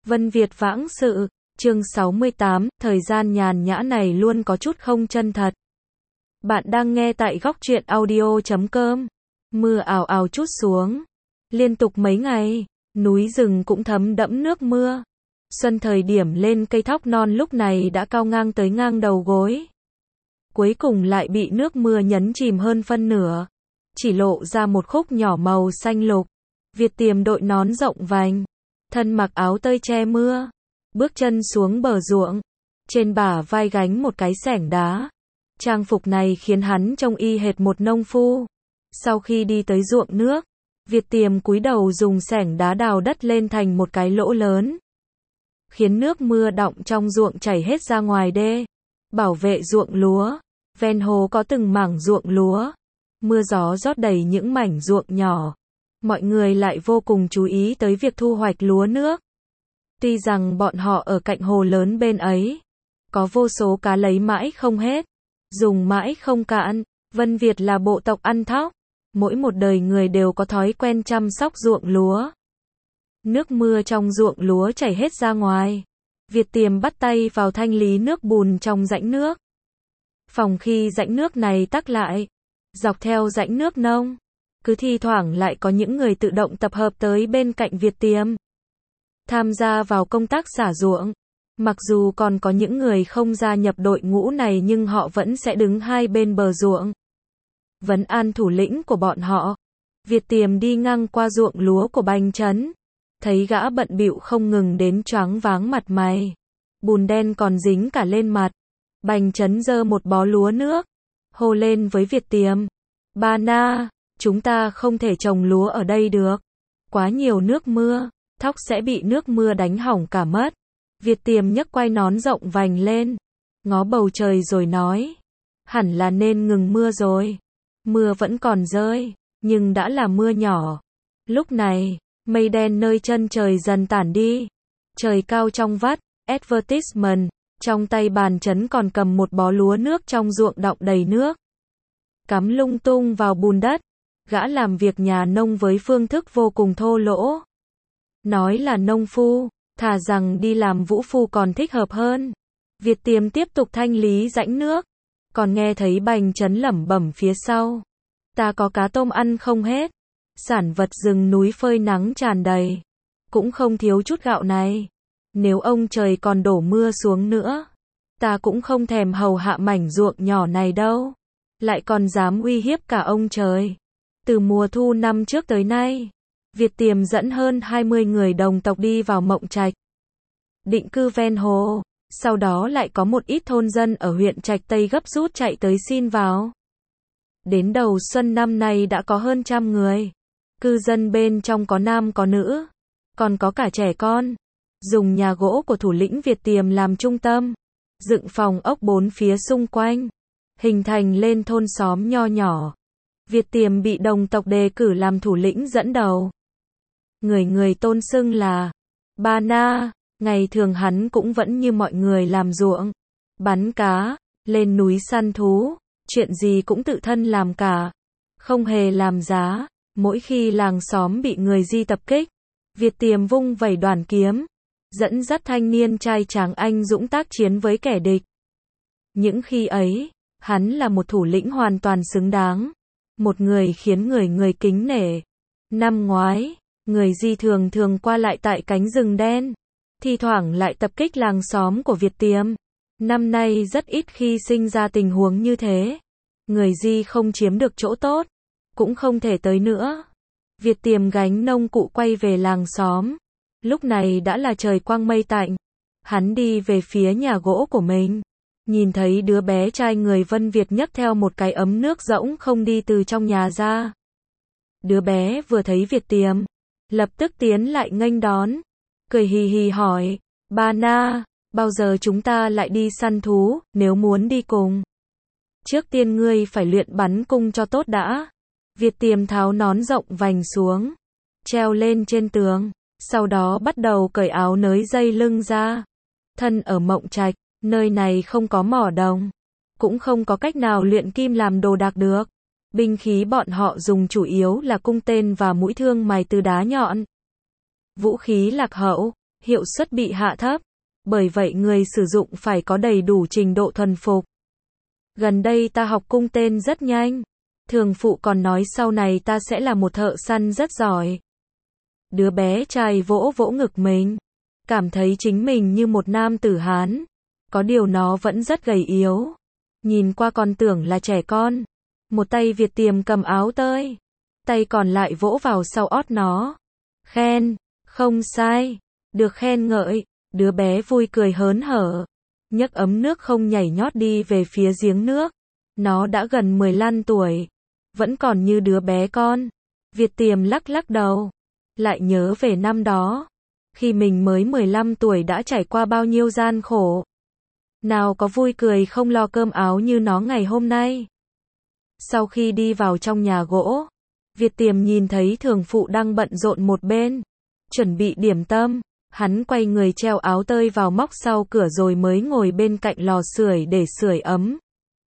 Vân Việt vãng sự, chương 68, thời gian nhàn nhã này luôn có chút không chân thật. Bạn đang nghe tại góc truyện audio.com. Mưa ào ào trút xuống. Liên tục mấy ngày, núi rừng cũng thấm đẫm nước mưa. Xuân thời điểm lên cây thóc non lúc này đã cao ngang tới ngang đầu gối. Cuối cùng lại bị nước mưa nhấn chìm hơn phân nửa. Chỉ lộ ra một khúc nhỏ màu xanh lục. Việt Tiềm đội nón rộng vành. Thân mặc áo tơi che mưa. Bước chân xuống bờ ruộng. Trên bả vai gánh một cái xẻng đá. Trang phục này khiến hắn trông y hệt một nông phu. Sau khi đi tới ruộng nước, Việt Tiềm cúi đầu dùng xẻng đá đào đất lên thành một cái lỗ lớn. Khiến nước mưa đọng trong ruộng chảy hết ra ngoài đê. Bảo vệ ruộng lúa. Ven hồ có từng mảng ruộng lúa. Mưa gió rót đầy những mảnh ruộng nhỏ. Mọi người lại vô cùng chú ý tới việc thu hoạch lúa nước. Tuy rằng bọn họ ở cạnh hồ lớn bên ấy, có vô số cá lấy mãi không hết, dùng mãi không cạn. Vân Việt là bộ tộc ăn thóc. Mỗi một đời người đều có thói quen chăm sóc ruộng lúa. Nước mưa trong ruộng lúa chảy hết ra ngoài. Việt Tiềm bắt tay vào thanh lý nước bùn trong rãnh nước. Phòng khi rãnh nước này tắc lại, dọc theo rãnh nước nông, cứ thi thoảng lại có những người tự động tập hợp tới bên cạnh Việt Tiềm, tham gia vào công tác xả ruộng. Mặc dù còn có những người không gia nhập đội ngũ này nhưng họ vẫn sẽ đứng hai bên bờ ruộng, vấn an thủ lĩnh của bọn họ. Việt Tiềm đi ngang qua ruộng lúa của Bành Trấn, thấy gã bận bịu không ngừng đến choáng váng mặt mày, bùn đen còn dính cả lên mặt. Bành Trấn giơ một bó lúa nước, hô lên với Việt Tiềm: "Ba Na, chúng ta không thể trồng lúa ở đây được. Quá nhiều nước mưa, thóc sẽ bị nước mưa đánh hỏng cả mất." Việt Tiềm nhấc quai nón rộng vành lên, ngó bầu trời rồi nói: "Hẳn là nên ngừng mưa rồi. Mưa vẫn còn rơi, nhưng đã là mưa nhỏ." Lúc này, mây đen nơi chân trời dần tản đi. Trời cao trong vắt, advertisement, trong tay Bành Trấn còn cầm một bó lúa nước trong ruộng đọng đầy nước. Cắm lung tung vào bùn đất. Gã làm việc nhà nông với phương thức vô cùng thô lỗ. Nói là nông phu, thà rằng đi làm vũ phu còn thích hợp hơn. Việt Tiềm tiếp tục thanh lý rãnh nước. Còn nghe thấy Bành Trấn lẩm bẩm phía sau: "Ta có cá tôm ăn không hết. Sản vật rừng núi phơi nắng tràn đầy. Cũng không thiếu chút gạo này. Nếu ông trời còn đổ mưa xuống nữa, ta cũng không thèm hầu hạ mảnh ruộng nhỏ này đâu. Lại còn dám uy hiếp cả ông trời." Từ mùa thu năm trước tới nay, Việt Tiềm dẫn hơn 20 người đồng tộc đi vào Mộng Trạch, định cư ven hồ. Sau đó lại có một ít thôn dân ở huyện Trạch Tây gấp rút chạy tới xin vào. Đến đầu xuân năm nay đã có hơn 100 người. Cư dân bên trong có nam có nữ, còn có cả trẻ con. Dùng nhà gỗ của thủ lĩnh Việt Tiềm làm trung tâm, dựng phòng ốc bốn phía xung quanh, hình thành lên thôn xóm nho nhỏ. Việt Tiềm bị đồng tộc đề cử làm thủ lĩnh dẫn đầu. Người người tôn xưng là Ba Na. Ngày thường hắn cũng vẫn như mọi người làm ruộng, bắn cá, lên núi săn thú, chuyện gì cũng tự thân làm cả, không hề làm giá. Mỗi khi làng xóm bị người Di tập kích, Việt Tiềm vung vẩy đoàn kiếm, dẫn dắt thanh niên trai tráng anh dũng tác chiến với kẻ địch. Những khi ấy, hắn là một thủ lĩnh hoàn toàn xứng đáng, một người khiến người kính nể. Năm ngoái, người Di thường thường qua lại tại cánh rừng đen, thi thoảng lại tập kích làng xóm của Việt Tiềm. Năm nay rất ít khi sinh ra tình huống như thế. Người Di không chiếm được chỗ tốt, cũng không thể tới nữa. Việt Tiềm gánh nông cụ quay về làng xóm. Lúc này đã là trời quang mây tạnh. Hắn đi về phía nhà gỗ của mình, nhìn thấy đứa bé trai người Vân Việt nhấc theo một cái ấm nước rỗng không đi từ trong nhà ra. Đứa bé vừa thấy Việt Tiềm, lập tức tiến lại nghênh đón, cười hì hì hỏi: "Ba Na, bao giờ chúng ta lại đi săn thú, nếu muốn đi cùng? Trước tiên ngươi phải luyện bắn cung cho tốt đã." Việt Tiềm tháo nón rộng vành xuống, treo lên trên tường, sau đó bắt đầu cởi áo nới dây lưng ra. Thân ở Mộng Trạch, nơi này không có mỏ đồng, cũng không có cách nào luyện kim làm đồ đạc được. Binh khí bọn họ dùng chủ yếu là cung tên và mũi thương mài từ đá nhọn. Vũ khí lạc hậu, hiệu suất bị hạ thấp. Bởi vậy người sử dụng phải có đầy đủ trình độ thuần phục. Gần đây ta học cung tên rất nhanh. Thường phụ còn nói sau này ta sẽ là một thợ săn rất giỏi. Đứa bé trai vỗ vỗ ngực mình. Cảm thấy chính mình như một nam tử Hán. Có điều nó vẫn rất gầy yếu. Nhìn qua còn tưởng là trẻ con. Một tay Việt Tiềm cầm áo tơi. Tay còn lại vỗ vào sau ót nó. Khen, không sai. Được khen ngợi, đứa bé vui cười hớn hở. Nhấc ấm nước không nhảy nhót đi về phía giếng nước. Nó đã gần 15 tuổi. Vẫn còn như đứa bé con. Việt Tiềm lắc lắc đầu. Lại nhớ về năm đó. Khi mình mới 15 tuổi đã trải qua bao nhiêu gian khổ. Nào có vui cười không lo cơm áo như nó ngày hôm nay. Sau khi đi vào trong nhà gỗ, Việt Tiềm nhìn thấy thường phụ đang bận rộn một bên. Chuẩn bị điểm tâm. Hắn quay người treo áo tơi vào móc sau cửa rồi mới ngồi bên cạnh lò sưởi để sưởi ấm.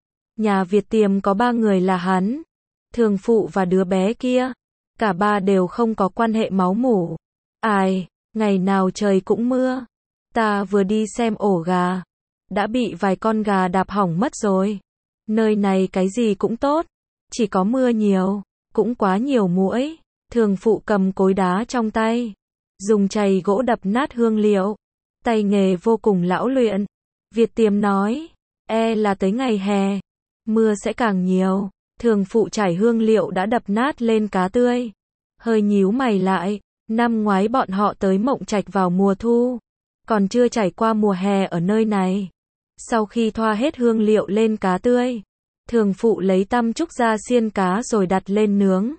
Nhà Việt Tiềm có 3 người là hắn, thường phụ và đứa bé kia. Cả ba đều không có quan hệ máu mủ. Ai, ngày nào trời cũng mưa. Ta vừa đi xem ổ gà. Đã bị vài con gà đạp hỏng mất rồi. Nơi này cái gì cũng tốt. Chỉ có mưa nhiều, cũng quá nhiều muỗi. Thường phụ cầm cối đá trong tay. Dùng chày gỗ đập nát hương liệu. Tay nghề vô cùng lão luyện. Việt Tiềm nói, là tới ngày hè. Mưa sẽ càng nhiều. Thường phụ trải hương liệu đã đập nát lên cá tươi. Hơi nhíu mày lại. Năm ngoái bọn họ tới Mộng Trạch vào mùa thu. Còn chưa trải qua mùa hè ở nơi này. Sau khi thoa hết hương liệu lên cá tươi, thường phụ lấy tăm trúc ra xiên cá rồi đặt lên nướng.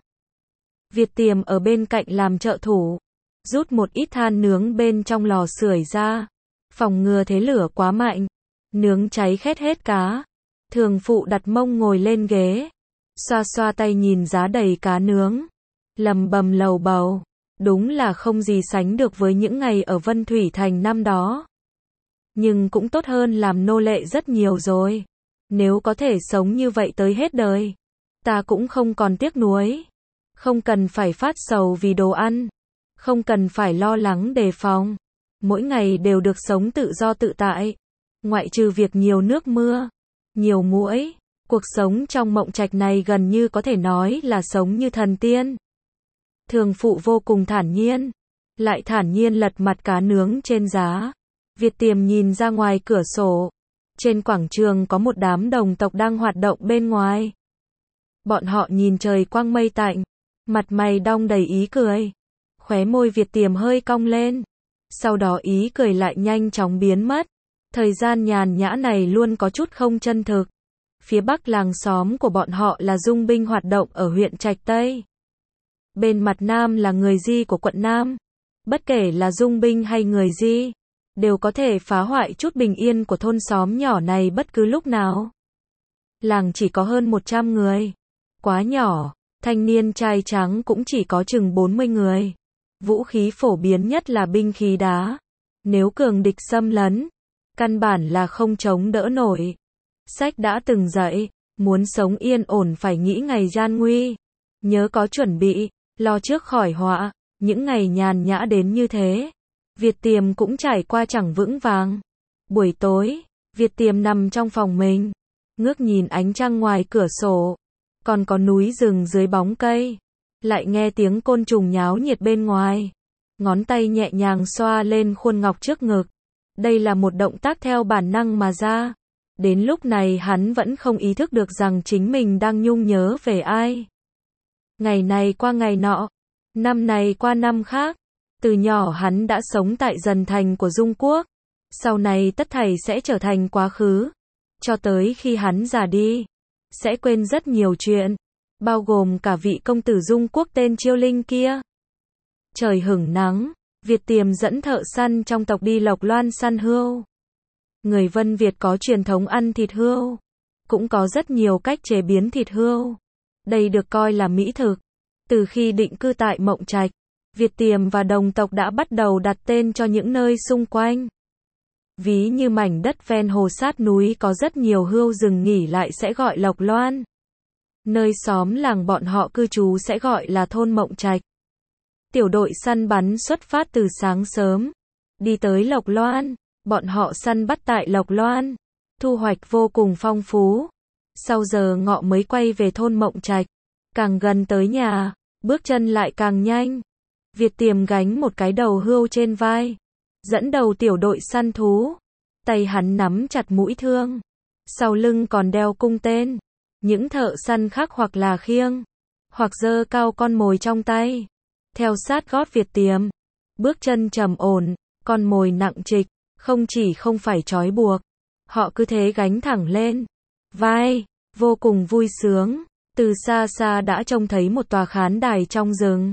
Việt Tiềm ở bên cạnh làm trợ thủ. Rút một ít than nướng bên trong lò sưởi ra. Phòng ngừa thế lửa quá mạnh. Nướng cháy khét hết cá. Thường phụ đặt mông ngồi lên ghế. Xoa xoa tay nhìn giá đầy cá nướng. Lầm bầm lầu bầu. Đúng là không gì sánh được với những ngày ở Vân Thủy Thành năm đó. Nhưng cũng tốt hơn làm nô lệ rất nhiều rồi. Nếu có thể sống như vậy tới hết đời, ta cũng không còn tiếc nuối. Không cần phải phát sầu vì đồ ăn. Không cần phải lo lắng đề phòng. Mỗi ngày đều được sống tự do tự tại. Ngoại trừ việc nhiều nước mưa, nhiều muỗi, cuộc sống trong Mộng Trạch này gần như có thể nói là sống như thần tiên. Thường phụ vô cùng thản nhiên. Lại thản nhiên lật mặt cá nướng trên giá. Việt Tiềm nhìn ra ngoài cửa sổ. Trên quảng trường có một đám đồng tộc đang hoạt động bên ngoài. Bọn họ nhìn trời quang mây tạnh. Mặt mày đong đầy ý cười. Khóe môi Việt Tiềm hơi cong lên. Sau đó ý cười lại nhanh chóng biến mất. Thời gian nhàn nhã này luôn có chút không chân thực. Phía bắc làng xóm của bọn họ là dung binh hoạt động ở huyện Trạch Tây. Bên mặt nam là người Di của quận Nam. Bất kể là dung binh hay người Di, đều có thể phá hoại chút bình yên của thôn xóm nhỏ này bất cứ lúc nào. Làng chỉ có hơn 100 người. Quá nhỏ, thanh niên trai trắng cũng chỉ có chừng 40 người. Vũ khí phổ biến nhất là binh khí đá. Nếu cường địch xâm lấn, căn bản là không chống đỡ nổi. Sách đã từng dạy, muốn sống yên ổn phải nghĩ ngày gian nguy. Nhớ có chuẩn bị, lo trước khỏi họa. Những ngày nhàn nhã đến như thế, Việt Tiềm cũng trải qua chẳng vững vàng. Buổi tối, Việt Tiềm nằm trong phòng mình, ngước nhìn ánh trăng ngoài cửa sổ, còn có núi rừng dưới bóng cây, lại nghe tiếng côn trùng nháo nhiệt bên ngoài. Ngón tay nhẹ nhàng xoa lên khuôn ngọc trước ngực. Đây là một động tác theo bản năng mà ra. Đến lúc này hắn vẫn không ý thức được rằng chính mình đang nhung nhớ về ai. Ngày này qua ngày nọ, năm này qua năm khác. Từ nhỏ hắn đã sống tại Dần Thành của Dung Quốc. Sau này tất thảy sẽ trở thành quá khứ. Cho tới khi hắn già đi, sẽ quên rất nhiều chuyện, bao gồm cả vị công tử Dung Quốc tên Chiêu Linh kia. Trời hửng nắng, Việt Tiềm dẫn thợ săn trong tộc đi Lộc Loan săn hươu. Người Vân Việt có truyền thống ăn thịt hươu, cũng có rất nhiều cách chế biến thịt hươu. Đây được coi là mỹ thực. Từ khi định cư tại Mộng Trạch, Việt Tiềm và đồng tộc đã bắt đầu đặt tên cho những nơi xung quanh. Ví như mảnh đất ven hồ sát núi có rất nhiều hươu rừng nghỉ lại sẽ gọi Lộc Loan. Nơi xóm làng bọn họ cư trú sẽ gọi là thôn Mộng Trạch. Tiểu đội săn bắn xuất phát từ sáng sớm. Đi tới Lộc Loan, bọn họ săn bắt tại Lộc Loan, thu hoạch vô cùng phong phú. Sau giờ ngọ mới quay về thôn Mộng Trạch, càng gần tới nhà, bước chân lại càng nhanh. Việt Tiềm gánh một cái đầu hươu trên vai, dẫn đầu tiểu đội săn thú, tay hắn nắm chặt mũi thương, sau lưng còn đeo cung tên. Những thợ săn khác hoặc là khiêng, hoặc giơ cao con mồi trong tay, theo sát gót Việt Tiềm, bước chân trầm ổn, con mồi nặng trịch, không phải trói buộc, họ cứ thế gánh thẳng lên vai, vô cùng vui sướng. Từ xa xa đã trông thấy một tòa khán đài trong rừng.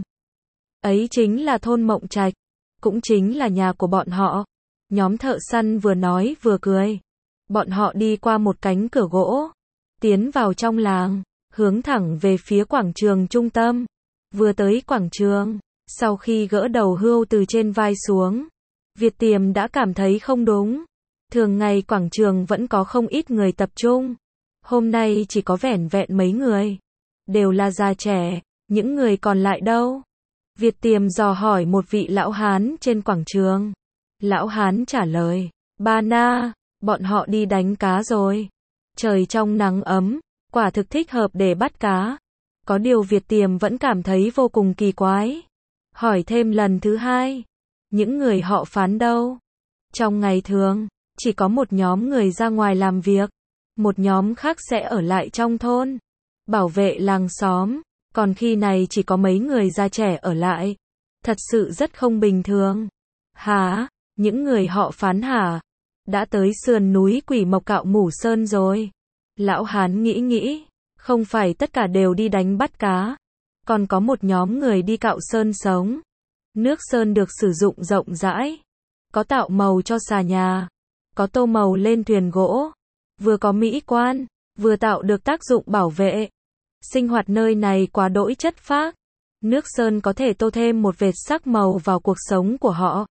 Ấy chính là thôn Mộng Trạch, cũng chính là nhà của bọn họ. Nhóm thợ săn vừa nói vừa cười. Bọn họ đi qua một cánh cửa gỗ, tiến vào trong làng, hướng thẳng về phía quảng trường trung tâm. Vừa tới quảng trường, sau khi gỡ đầu hươu từ trên vai xuống, Việt Tiềm đã cảm thấy không đúng. Thường ngày quảng trường vẫn có không ít người tập trung. Hôm nay chỉ có vẻn vẹn mấy người, đều là già trẻ, những người còn lại đâu? Việt Tiềm dò hỏi một vị lão hán trên quảng trường. Lão hán trả lời, Ba Na, bọn họ đi đánh cá rồi. Trời trong nắng ấm, quả thực thích hợp để bắt cá. Có điều Việt Tiềm vẫn cảm thấy vô cùng kỳ quái. Hỏi thêm lần thứ hai, những người họ Phán đâu? Trong ngày thường, chỉ có một nhóm người ra ngoài làm việc, một nhóm khác sẽ ở lại trong thôn, bảo vệ làng xóm, còn khi này chỉ có mấy người già trẻ ở lại. Thật sự rất không bình thường. Hả? Những người họ Phán hả? Đã tới sườn núi Quỷ Mộc Cạo Mủ Sơn rồi. Lão hán nghĩ, không phải tất cả đều đi đánh bắt cá, còn có một nhóm người đi cạo sơn sống. Nước sơn được sử dụng rộng rãi, có tạo màu cho xà nhà, có tô màu lên thuyền gỗ, vừa có mỹ quan, vừa tạo được tác dụng bảo vệ. Sinh hoạt nơi này quá đỗi chất phác, nước sơn có thể tô thêm một vệt sắc màu vào cuộc sống của họ.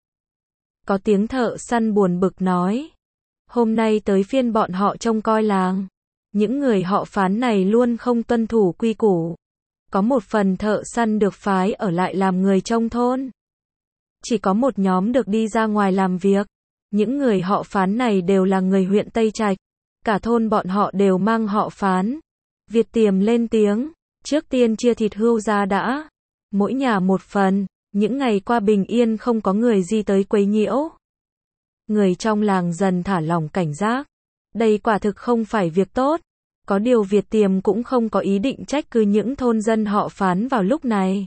Có tiếng thợ săn buồn bực nói, hôm nay tới phiên bọn họ trông coi làng. Những người họ Phán này luôn không tuân thủ quy củ. Có một phần thợ săn được phái ở lại làm người trông thôn. Chỉ có một nhóm được đi ra ngoài làm việc. Những người họ Phán này đều là người huyện Tây Trạch. Cả thôn bọn họ đều mang họ Phán. Việt Tiềm lên tiếng, trước tiên chia thịt hươu ra đã. Mỗi nhà một phần, những ngày qua bình yên không có người gì tới quấy nhiễu. Người trong làng dần thả lỏng cảnh giác. Đây quả thực không phải việc tốt. Có điều Việt Tiềm cũng không có ý định trách cứ những thôn dân họ Phán vào lúc này.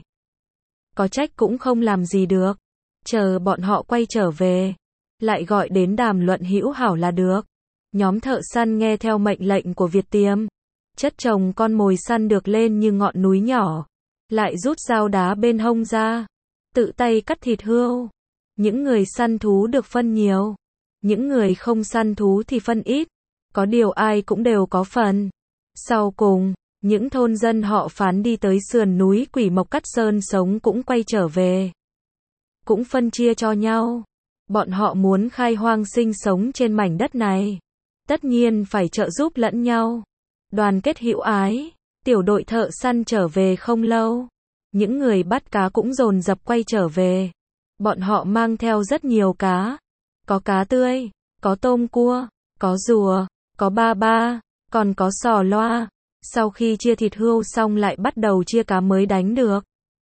Có trách cũng không làm gì được. Chờ bọn họ quay trở về, lại gọi đến đàm luận hữu hảo là được. Nhóm thợ săn nghe theo mệnh lệnh của Việt Tiềm. Chất chồng con mồi săn được lên như ngọn núi nhỏ. Lại rút dao đá bên hông ra. Tự tay cắt thịt hươu. Những người săn thú được phân nhiều. Những người không săn thú thì phân ít. Có điều ai cũng đều có phần. Sau cùng, những thôn dân họ Phán đi tới sườn núi Quỷ Mộc cắt sơn sống cũng quay trở về. Cũng phân chia cho nhau. Bọn họ muốn khai hoang sinh sống trên mảnh đất này. Tất nhiên phải trợ giúp lẫn nhau. Đoàn kết hữu ái. Tiểu đội thợ săn trở về không lâu. Những người bắt cá cũng dồn dập quay trở về. Bọn họ mang theo rất nhiều cá. Có cá tươi, có tôm cua, có rùa, có ba ba, còn có sò loa. Sau khi chia thịt hươu xong lại bắt đầu chia cá mới đánh được.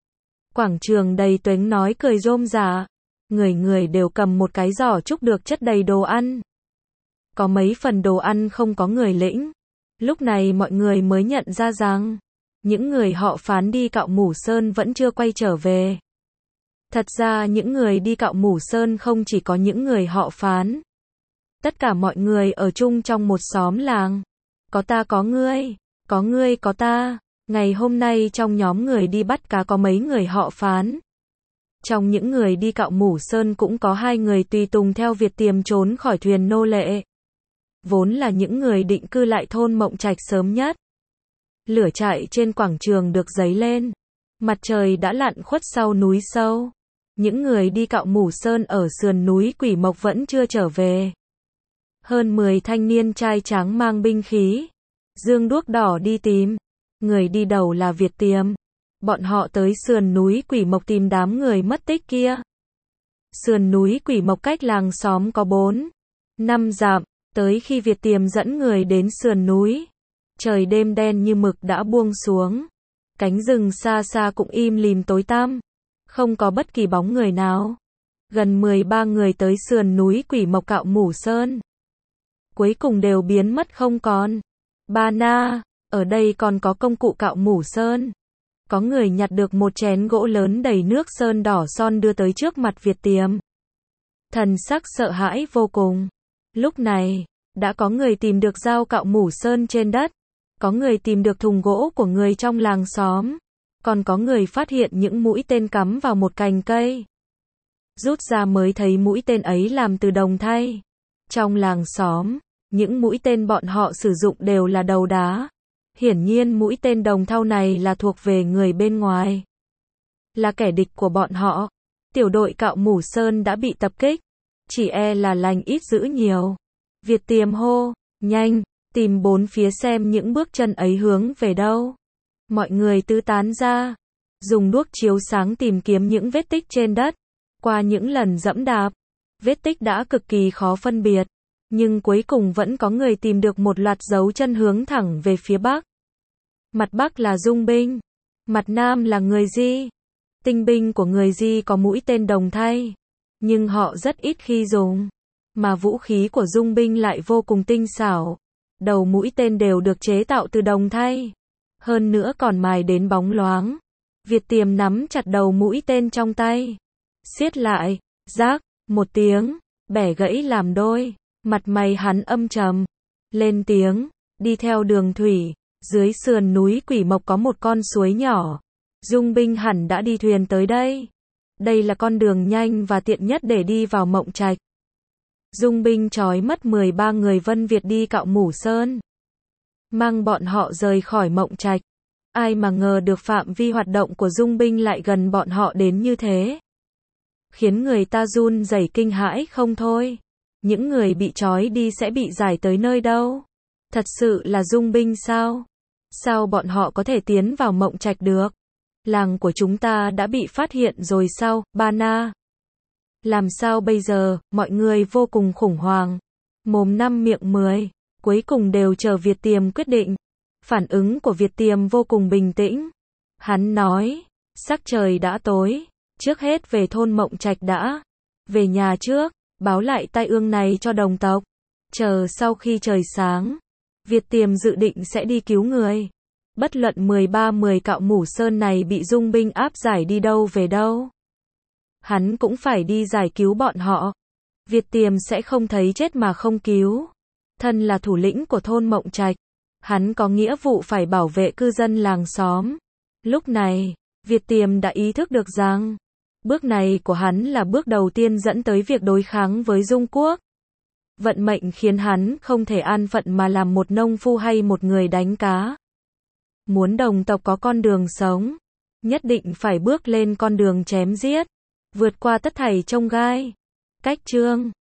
Quảng trường đầy tuếng nói cười rôm rả. Người người đều cầm một cái giỏ trúc được chất đầy đồ ăn. Có mấy phần đồ ăn không có người lĩnh. Lúc này mọi người mới nhận ra rằng, những người họ Phán đi cạo Mủ Sơn vẫn chưa quay trở về. Thật ra những người đi cạo Mủ Sơn không chỉ có những người họ Phán. Tất cả mọi người ở chung trong một xóm làng. Có ta có ngươi, có ngươi có ta. Ngày hôm nay trong nhóm người đi bắt cá có mấy người họ Phán. Trong những người đi cạo Mủ Sơn cũng có 2 người tùy tùng theo Việt Tiềm trốn khỏi thuyền nô lệ. Vốn là những người định cư lại thôn Mộng Trạch sớm nhất. Lửa trại trên quảng trường được giấy lên. Mặt trời đã lặn khuất sau núi sâu. Những người đi cạo Mủ Sơn ở sườn núi Quỷ Mộc vẫn chưa trở về. Hơn 10 thanh niên trai tráng mang binh khí, dương đuốc đỏ đi tìm. Người đi đầu là Việt Tiềm. Bọn họ tới sườn núi Quỷ Mộc tìm đám người mất tích kia. Sườn núi Quỷ Mộc cách làng xóm có 4-5 dặm, tới khi Việt Tiềm dẫn người đến sườn núi, trời đêm đen như mực đã buông xuống. Cánh rừng xa xa cũng im lìm tối tăm, không có bất kỳ bóng người nào. Gần 13 người tới sườn núi Quỷ Mộc Cạo Mủ Sơn, cuối cùng đều biến mất không còn. Ba na, ở đây còn có công cụ cạo mủ sơn. Có người nhặt được một chén gỗ lớn đầy nước sơn đỏ son đưa tới trước mặt Việt Tiềm. Thần sắc sợ hãi vô cùng. Lúc này, đã có người tìm được dao cạo mủ sơn trên đất. Có người tìm được thùng gỗ của người trong làng xóm. Còn có người phát hiện những mũi tên cắm vào một cành cây. Rút ra mới thấy mũi tên ấy làm từ đồng thay. Trong làng xóm, những mũi tên bọn họ sử dụng đều là đầu đá. Hiển nhiên mũi tên đồng thau này là thuộc về người bên ngoài. Là kẻ địch của bọn họ. Tiểu đội cạo mủ sơn đã bị tập kích. Chỉ e là lành ít dữ nhiều. Việt Tiềm hô, nhanh, tìm bốn phía xem những bước chân ấy hướng về đâu. Mọi người tứ tán ra. Dùng đuốc chiếu sáng tìm kiếm những vết tích trên đất. Qua những lần dẫm đạp, vết tích đã cực kỳ khó phân biệt. Nhưng cuối cùng vẫn có người tìm được một loạt dấu chân hướng thẳng về phía bắc. Mặt bắc là Dung binh, mặt nam là người Di. Tinh binh của người Di có mũi tên đồng thay, nhưng họ rất ít khi dùng. Mà vũ khí của Dung binh lại vô cùng tinh xảo. Đầu mũi tên đều được chế tạo từ đồng thay. Hơn nữa còn mài đến bóng loáng. Việt Tiềm nắm chặt đầu mũi tên trong tay. Siết lại, rác, một tiếng, bẻ gãy làm đôi. Mặt mày hắn âm trầm, lên tiếng, đi theo đường thủy, dưới sườn núi Quỷ Mộc có một con suối nhỏ. Dung binh hẳn đã đi thuyền tới đây. Đây là con đường nhanh và tiện nhất để đi vào Mộng Trạch. Dung binh trói mất 13 người Vân Việt đi cạo mủ sơn, mang bọn họ rời khỏi Mộng Trạch. Ai mà ngờ được phạm vi hoạt động của Dung binh lại gần bọn họ đến như thế, khiến người ta run rẩy kinh hãi không thôi. Những người bị trói đi sẽ bị giải tới nơi đâu? Thật sự là Dung binh sao? Sao bọn họ có thể tiến vào Mộng Trạch được? Làng của chúng ta đã bị phát hiện rồi sao, Ba Na? Làm sao bây giờ? Mọi người vô cùng khủng hoảng. Mồm 5 miệng 10, cuối cùng đều chờ Việt Tiềm quyết định. Phản ứng của Việt Tiềm vô cùng bình tĩnh. Hắn nói, sắc trời đã tối, trước hết về thôn Mộng Trạch đã. Về nhà trước, báo lại tai ương này cho đồng tộc. Chờ sau khi trời sáng, Việt Tiềm dự định sẽ đi cứu người. Bất luận 13-10 cạo mủ sơn này bị Dung binh áp giải đi đâu về đâu, hắn cũng phải đi giải cứu bọn họ. Việt Tiềm sẽ không thấy chết mà không cứu. Thân là thủ lĩnh của thôn Mộng Trạch, hắn có nghĩa vụ phải bảo vệ cư dân làng xóm. Lúc này, Việt Tiềm đã ý thức được rằng, bước này của hắn là bước đầu tiên dẫn tới việc đối kháng với Dung quốc. Vận mệnh khiến hắn không thể an phận mà làm một nông phu hay một người đánh cá. Muốn đồng tộc có con đường sống, nhất định phải bước lên con đường chém giết, vượt qua tất thảy chông gai. Cách chương